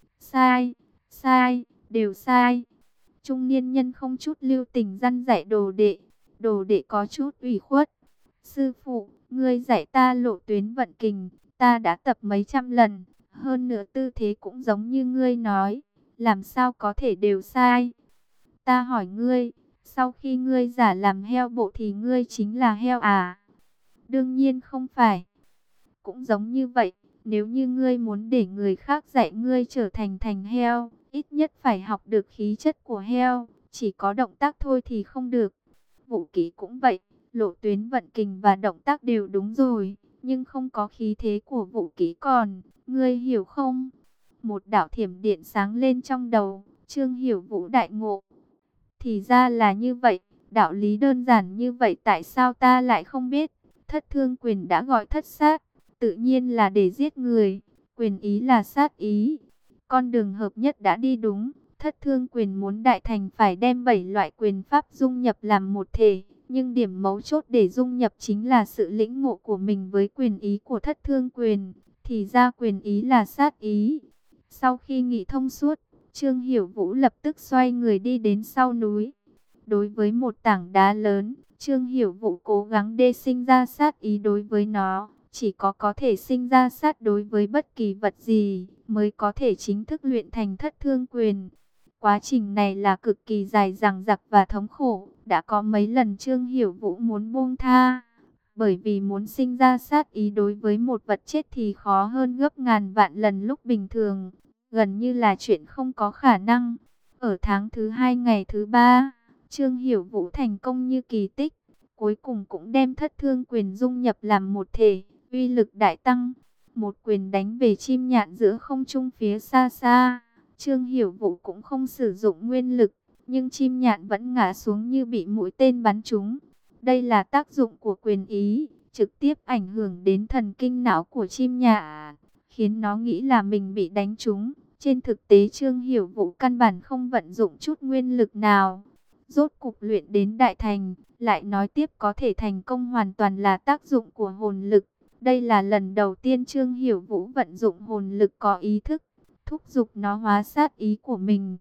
Sai, sai, đều sai. Trung niên nhân không chút lưu tình răn dạy đồ đệ. Đồ đệ có chút ủy khuất. Sư phụ, ngươi dạy ta lộ tuyến vận kình, ta đã tập mấy trăm lần. Hơn nữa tư thế cũng giống như ngươi nói. Làm sao có thể đều sai? Ta hỏi ngươi, sau khi ngươi giả làm heo bộ thì ngươi chính là heo à? Đương nhiên không phải. Cũng giống như vậy, nếu như ngươi muốn để người khác dạy ngươi trở thành thành heo, ít nhất phải học được khí chất của heo, chỉ có động tác thôi thì không được. Vũ kỹ cũng vậy, lộ tuyến vận kình và động tác đều đúng rồi, nhưng không có khí thế của vũ kỹ còn, ngươi hiểu không? Một đạo thiểm điện sáng lên trong đầu, Trương Hiểu Vũ đại ngộ. Thì ra là như vậy, đạo lý đơn giản như vậy tại sao ta lại không biết? Thất thương quyền đã gọi thất sát, tự nhiên là để giết người, quyền ý là sát ý. Con đường hợp nhất đã đi đúng, thất thương quyền muốn đại thành phải đem bảy loại quyền pháp dung nhập làm một thể. Nhưng điểm mấu chốt để dung nhập chính là sự lĩnh ngộ của mình với quyền ý của thất thương quyền. Thì ra quyền ý là sát ý. Sau khi nghĩ thông suốt, Trương Hiểu Vũ lập tức xoay người đi đến sau núi. Đối với một tảng đá lớn, Trương Hiểu Vũ cố gắng đê sinh ra sát ý đối với nó. Chỉ có có thể sinh ra sát đối với bất kỳ vật gì, mới có thể chính thức luyện thành thất thương quyền. Quá trình này là cực kỳ dài dằng dặc và thống khổ. Đã có mấy lần Trương Hiểu Vũ muốn buông tha. Bởi vì muốn sinh ra sát ý đối với một vật chết thì khó hơn gấp ngàn vạn lần lúc bình thường. Gần như là chuyện không có khả năng. Ở tháng thứ hai ngày thứ ba, Trương Hiểu Vũ thành công như kỳ tích. Cuối cùng cũng đem thất thương quyền dung nhập làm một thể, uy lực đại tăng. Một quyền đánh về chim nhạn giữa không trung phía xa xa. Trương Hiểu Vũ cũng không sử dụng nguyên lực, nhưng chim nhạn vẫn ngã xuống như bị mũi tên bắn trúng. Đây là tác dụng của quyền ý, trực tiếp ảnh hưởng đến thần kinh não của chim nhạn, khiến nó nghĩ là mình bị đánh trúng. Trên thực tế Trương Hiểu Vũ căn bản không vận dụng chút nguyên lực nào. Rốt cục luyện đến đại thành, lại nói tiếp có thể thành công hoàn toàn là tác dụng của hồn lực. Đây là lần đầu tiên Trương Hiểu Vũ vận dụng hồn lực có ý thức, thúc giục nó hóa sát ý của mình.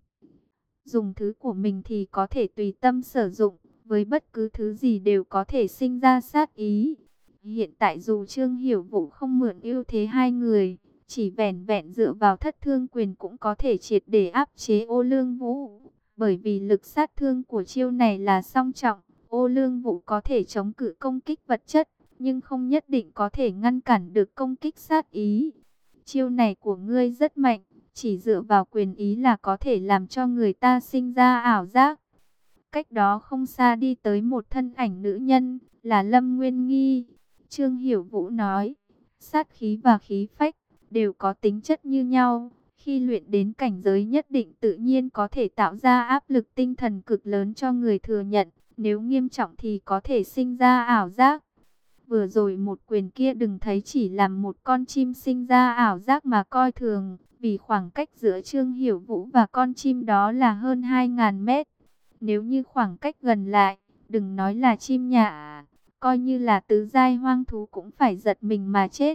Dùng thứ của mình thì có thể tùy tâm sử dụng, với bất cứ thứ gì đều có thể sinh ra sát ý. Hiện tại dù Trương Hiểu Vũ không mượn ưu thế hai người, Chỉ vẻn vẹn dựa vào thất thương quyền cũng có thể triệt để áp chế Ô Lương Vũ. Bởi vì lực sát thương của chiêu này là song trọng, Ô Lương Vũ có thể chống cự công kích vật chất, nhưng không nhất định có thể ngăn cản được công kích sát ý. Chiêu này của ngươi rất mạnh, chỉ dựa vào quyền ý là có thể làm cho người ta sinh ra ảo giác. Cách đó không xa đi tới một thân ảnh nữ nhân, là Lâm Nguyên Nghi. Trương Hiểu Vũ nói, sát khí và khí phách đều có tính chất như nhau. Khi luyện đến cảnh giới nhất định tự nhiên có thể tạo ra áp lực tinh thần cực lớn cho người thừa nhận. Nếu nghiêm trọng thì có thể sinh ra ảo giác. Vừa rồi một quyền kia đừng thấy chỉ làm một con chim sinh ra ảo giác mà coi thường. Vì khoảng cách giữa Trương Hiểu Vũ và con chim đó là hơn hai nghìn mét. Nếu như khoảng cách gần lại, đừng nói là chim nhạ, coi như là tứ giai hoang thú cũng phải giật mình mà chết.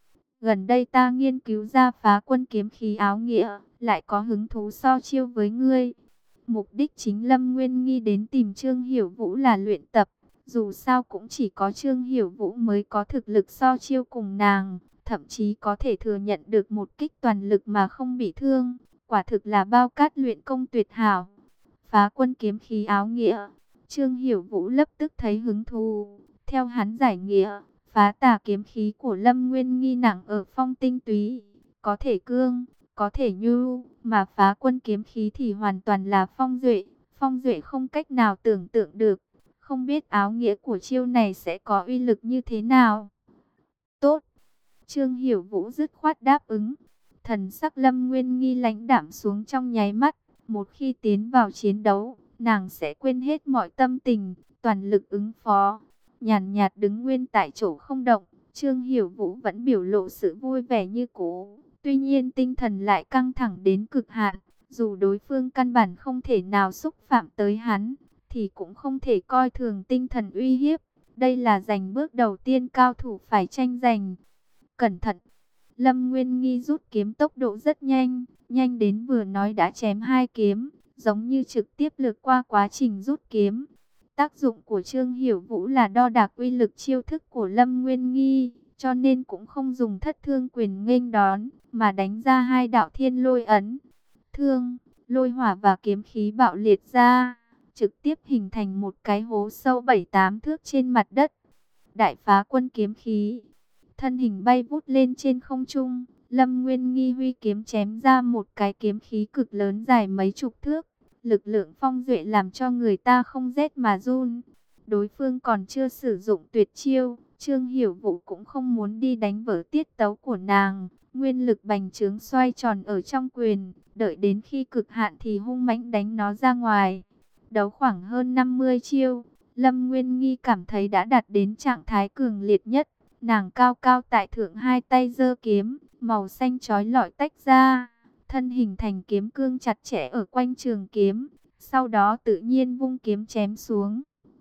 Gần đây ta nghiên cứu ra phá quân kiếm khí áo nghĩa, lại có hứng thú so chiêu với ngươi. Mục đích chính Lâm Nguyên Nghi đến tìm Trương Hiểu Vũ là luyện tập. Dù sao cũng chỉ có Trương Hiểu Vũ mới có thực lực so chiêu cùng nàng, thậm chí có thể thừa nhận được một kích toàn lực mà không bị thương. Quả thực là bao cát luyện công tuyệt hảo. Phá quân kiếm khí áo nghĩa, Trương Hiểu Vũ lập tức thấy hứng thú. Theo hắn giải nghĩa, phá tà kiếm khí của Lâm Nguyên Nghi nặng ở phong tinh túy, có thể cương, có thể nhu, mà phá quân kiếm khí thì hoàn toàn là phong duệ, phong duệ không cách nào tưởng tượng được. Không biết áo nghĩa của chiêu này sẽ có uy lực như thế nào? Tốt, Trương Hiểu Vũ dứt khoát đáp ứng. Thần sắc Lâm Nguyên Nghi lãnh đạm xuống trong nháy mắt. Một khi tiến vào chiến đấu, nàng sẽ quên hết mọi tâm tình, toàn lực ứng phó. Nhàn nhạt đứng nguyên tại chỗ không động, Trương Hiểu Vũ vẫn biểu lộ sự vui vẻ như cũ. Tuy nhiên tinh thần lại căng thẳng đến cực hạn. Dù đối phương căn bản không thể nào xúc phạm tới hắn, thì cũng không thể coi thường tinh thần uy hiếp. Đây là giành bước đầu tiên cao thủ phải tranh giành. Cẩn thận! Lâm Nguyên Nghi rút kiếm tốc độ rất nhanh, nhanh đến vừa nói đã chém hai kiếm, giống như trực tiếp lướt qua quá trình rút kiếm. Tác dụng của Trương Hiểu Vũ là đo đạc uy lực chiêu thức của Lâm Nguyên Nghi, cho nên cũng không dùng thất thương quyền nghênh đón, mà đánh ra hai đạo thiên lôi ấn. Thương, lôi hỏa và kiếm khí bạo liệt ra, trực tiếp hình thành một cái hố sâu bảy tám thước trên mặt đất. Đại phá quân kiếm khí, thân hình bay vút lên trên không trung, Lâm Nguyên Nghi huy kiếm chém ra một cái kiếm khí cực lớn dài mấy chục thước. Lực lượng phong duệ làm cho người ta không rét mà run. Đối phương còn chưa sử dụng tuyệt chiêu, Trương Hiểu Vũ cũng không muốn đi đánh vỡ tiết tấu của nàng. Nguyên lực bành trướng xoay tròn ở trong quyền, đợi đến khi cực hạn thì hung mãnh đánh nó ra ngoài. Đấu khoảng hơn năm mươi chiêu, Lâm Nguyên Nghi cảm thấy đã đạt đến trạng thái cường liệt nhất. Nàng cao cao tại thượng, hai tay giơ kiếm, màu xanh chói lọi tách ra, thân hình thành kiếm cương chặt chẽ ở quanh trường kiếm, sau đó tự nhiên vung kiếm chém xuống.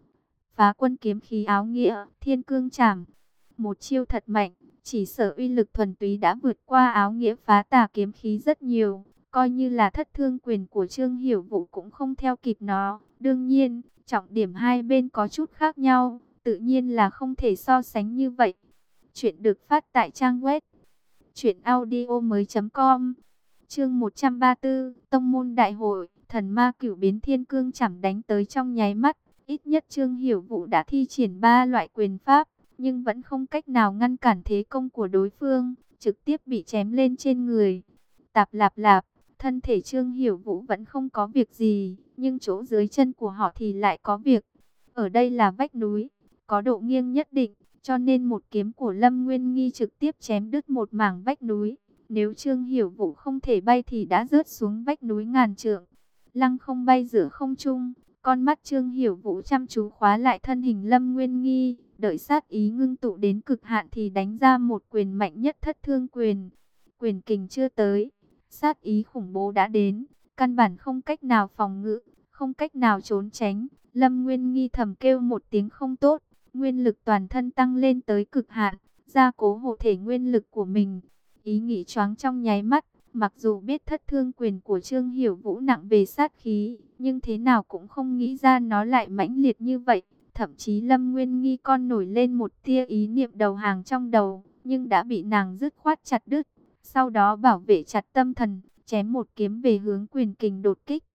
Phá quân kiếm khí áo nghĩa, thiên cương chảm, một chiêu thật mạnh, chỉ sợ uy lực thuần túy đã vượt qua áo nghĩa phá tà kiếm khí rất nhiều, coi như là thất thương quyền của Trương Hiểu Vũ cũng không theo kịp nó. Đương nhiên, trọng điểm hai bên có chút khác nhau, tự nhiên là không thể so sánh như vậy. Chuyện được phát tại trang web truyện audio mới chấm com. Chương một trăm ba mươi tư, Tông môn đại hội, thần ma cửu biến thiên cương chảm đánh tới trong nháy mắt. Ít nhất Trương Hiểu Vũ đã thi triển ba loại quyền pháp, nhưng vẫn không cách nào ngăn cản thế công của đối phương, trực tiếp bị chém lên trên người. Tạp lạp lạp, thân thể Trương Hiểu Vũ vẫn không có việc gì, nhưng chỗ dưới chân của họ thì lại có việc. Ở đây là vách núi, có độ nghiêng nhất định, cho nên một kiếm của Lâm Nguyên Nghi trực tiếp chém đứt một mảng vách núi. Nếu Trương Hiểu Vũ không thể bay thì đã rớt xuống vách núi ngàn trượng. Lăng không bay giữa không trung, con mắt Trương Hiểu Vũ chăm chú khóa lại thân hình Lâm Nguyên Nghi, đợi sát ý ngưng tụ đến cực hạn thì đánh ra một quyền mạnh nhất thất thương quyền. Quyền kình chưa tới, sát ý khủng bố đã đến, căn bản không cách nào phòng ngự, không cách nào trốn tránh. Lâm Nguyên Nghi thầm kêu một tiếng không tốt, nguyên lực toàn thân tăng lên tới cực hạn, gia cố hộ thể nguyên lực của mình. Ý nghĩ choáng trong nháy mắt, mặc dù biết thất thương quyền của Trương Hiểu Vũ nặng về sát khí, nhưng thế nào cũng không nghĩ ra nó lại mãnh liệt như vậy. Thậm chí Lâm Nguyên Nghi con nổi lên một tia ý niệm đầu hàng trong đầu, nhưng đã bị nàng dứt khoát chặt đứt. Sau đó bảo vệ chặt tâm thần, chém một kiếm về hướng Quyền Kình đột kích.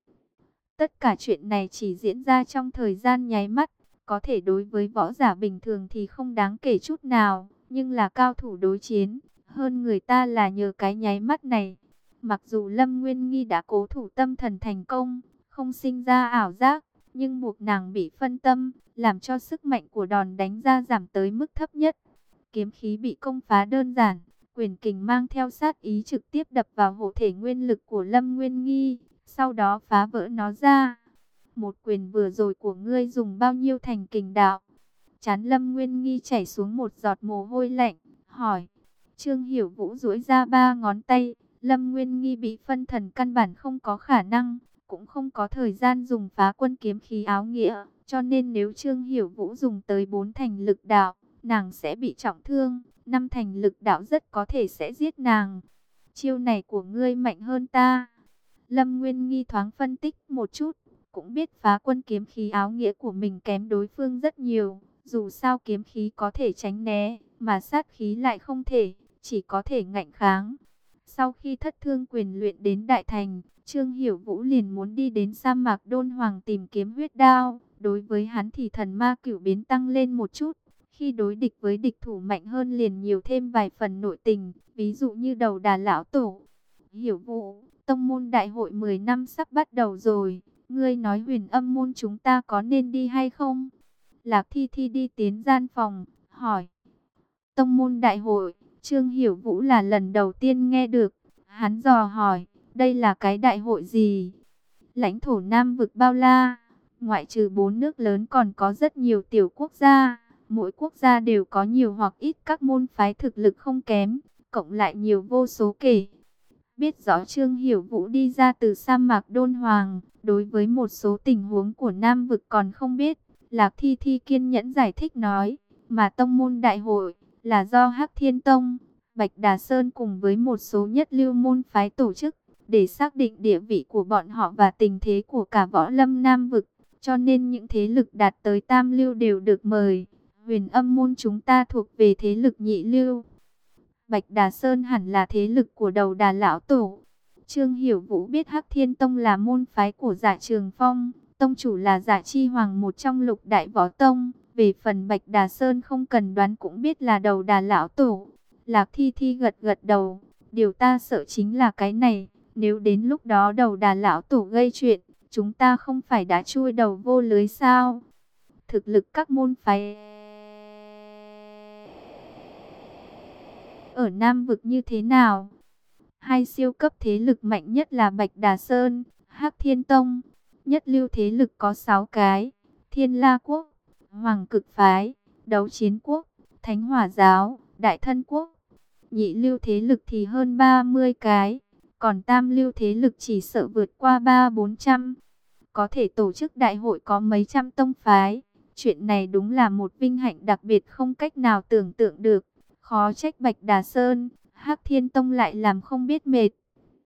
Tất cả chuyện này chỉ diễn ra trong thời gian nháy mắt, có thể đối với võ giả bình thường thì không đáng kể chút nào, nhưng là cao thủ đối chiến, hơn người ta là nhờ cái nháy mắt này. Mặc dù Lâm Nguyên Nghi đã cố thủ tâm thần thành công, không sinh ra ảo giác, nhưng buộc nàng bị phân tâm, làm cho sức mạnh của đòn đánh ra giảm tới mức thấp nhất. Kiếm khí bị công phá đơn giản, Quyền Kình mang theo sát ý trực tiếp đập vào hộ thể nguyên lực của Lâm Nguyên Nghi, sau đó phá vỡ nó ra. Một quyền vừa rồi của ngươi dùng bao nhiêu thành kình đạo? Trán Lâm Nguyên Nghi chảy xuống một giọt mồ hôi lạnh, hỏi. Trương Hiểu Vũ duỗi ra ba ngón tay, Lâm Nguyên Nghi bị phân thần căn bản không có khả năng, cũng không có thời gian dùng phá quân kiếm khí áo nghĩa, cho nên nếu Trương Hiểu Vũ dùng tới bốn thành lực đạo, nàng sẽ bị trọng thương, năm thành lực đạo rất có thể sẽ giết nàng. Chiêu này của ngươi mạnh hơn ta. Lâm Nguyên Nghi thoáng phân tích một chút, cũng biết phá quân kiếm khí áo nghĩa của mình kém đối phương rất nhiều. Dù sao kiếm khí có thể tránh né, mà sát khí lại không thể, chỉ có thể ngạnh kháng. Sau khi thất thương quyền luyện đến đại thành, Trương Hiểu Vũ liền muốn đi đến sa mạc Đôn Hoàng tìm kiếm huyết đao. Đối với hắn thì thần ma cửu biến tăng lên một chút. Khi đối địch với địch thủ mạnh hơn liền nhiều thêm vài phần nội tình, ví dụ như đầu đà lão tổ. Hiểu Vũ, tông môn đại hội mười năm sắp bắt đầu rồi, ngươi nói Huyền Âm môn chúng ta có nên đi hay không? Lạc Thi Thi đi tiến gian phòng, hỏi. Tông môn đại hội, Trương Hiểu Vũ là lần đầu tiên nghe được. Hắn dò hỏi, đây là cái đại hội gì? Lãnh thổ Nam vực bao la, ngoại trừ bốn nước lớn còn có rất nhiều tiểu quốc gia. Mỗi quốc gia đều có nhiều hoặc ít các môn phái thực lực không kém, cộng lại nhiều vô số kể. Biết rõ Trương Hiểu Vũ đi ra từ sa mạc Đôn Hoàng, đối với một số tình huống của Nam vực còn không biết. Lạc Thi Thi kiên nhẫn giải thích nói, mà tông môn đại hội là do Hắc Thiên Tông, Bạch Đà Sơn cùng với một số nhất lưu môn phái tổ chức, để xác định địa vị của bọn họ và tình thế của cả võ lâm Nam vực. Cho nên những thế lực đạt tới tam lưu đều được mời. Huyền Âm môn chúng ta thuộc về thế lực nhị lưu. Bạch Đà Sơn hẳn là thế lực của đầu đà lão tổ. Trương Hiểu Vũ biết Hắc Thiên Tông là môn phái của Dạ Trường Phong, tông chủ là Dạ Chi Hoàng, một trong lục đại võ tông. Về phần Bạch Đà Sơn không cần đoán cũng biết là đầu đà lão tổ. Lạc Thi Thi gật gật đầu, điều ta sợ chính là cái này, nếu đến lúc đó đầu đà lão tổ gây chuyện, chúng ta không phải đã chui đầu vô lưới sao? Thực lực các môn phái ở Nam vực như thế nào? Hai siêu cấp thế lực mạnh nhất là Bạch Đà Sơn, Hắc Thiên Tông. Nhất lưu thế lực có sáu cái: Thiên La Quốc, Hoàng Cực Phái, Đấu Chiến Quốc, Thánh Hỏa Giáo, Đại Thân Quốc. Nhị lưu thế lực thì hơn ba mươi cái, còn tam lưu thế lực chỉ sợ vượt qua ba bốn trăm. Có thể tổ chức đại hội có mấy trăm tông phái. Chuyện này đúng là một vinh hạnh đặc biệt không cách nào tưởng tượng được. Khó trách Bạch Đà Sơn, Hắc Thiên Tông lại làm không biết mệt.